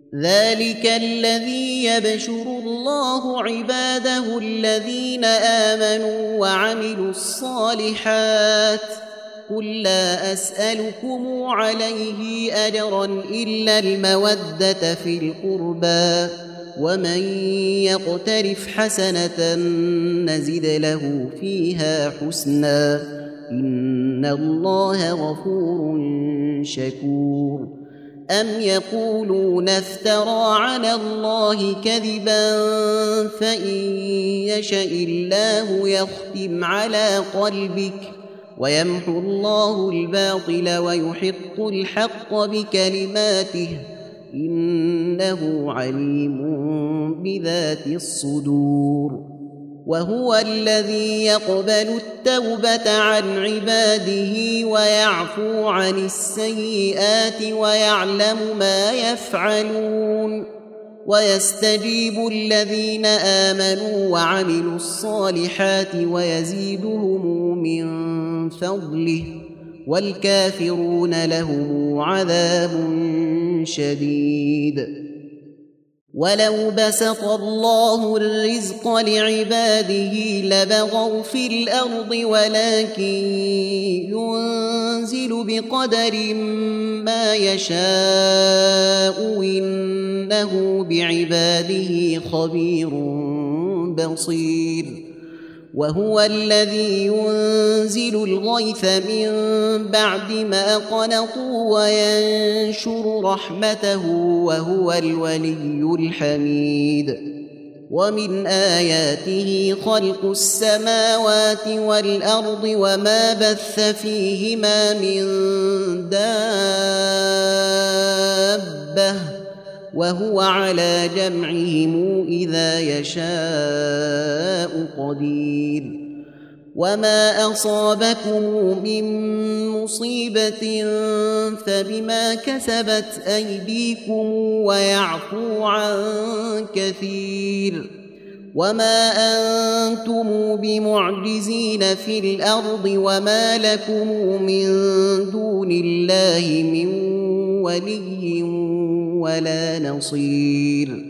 ذلك الذي يبشر الله عباده الذين آمنوا وعملوا الصالحات قل لا أسألكم عليه أجرا إلا المودة في القربى ومن يقترف حسنة نزد له فيها حسنا إن الله غفور شكور أم يقولون افترى على الله كذبا فإن يشأ الله يختم على قلبك ويمحو الله الباطل ويحق الحق بكلماته إنه عليم بذات الصدور وهو الذي يقبل التوبة عن عباده ويعفو عن السيئات ويعلم ما يفعلون ويستجيب الذين آمنوا وعملوا الصالحات ويزيدهم من فضله والكافرون لهم عذاب شديد ولو بسط الله الرزق لعباده لبغوا في الأرض ولكن ينزل بقدر ما يشاء إنه بعباده خبير بصير وهو الذي ينزل الغيث من بعد ما قنطوا وينشر رحمته وهو الولي الحميد ومن آياته خلق السماوات والأرض وما بث فيهما من دابة وهو على جمعهم إذا يشاء قدير وما أصابكم من مصيبة فبما كسبت أيديكم ويعفو عن كثير وما أنتم بمعجزين في الأرض وما لكم من دون الله من ولي ولا نصير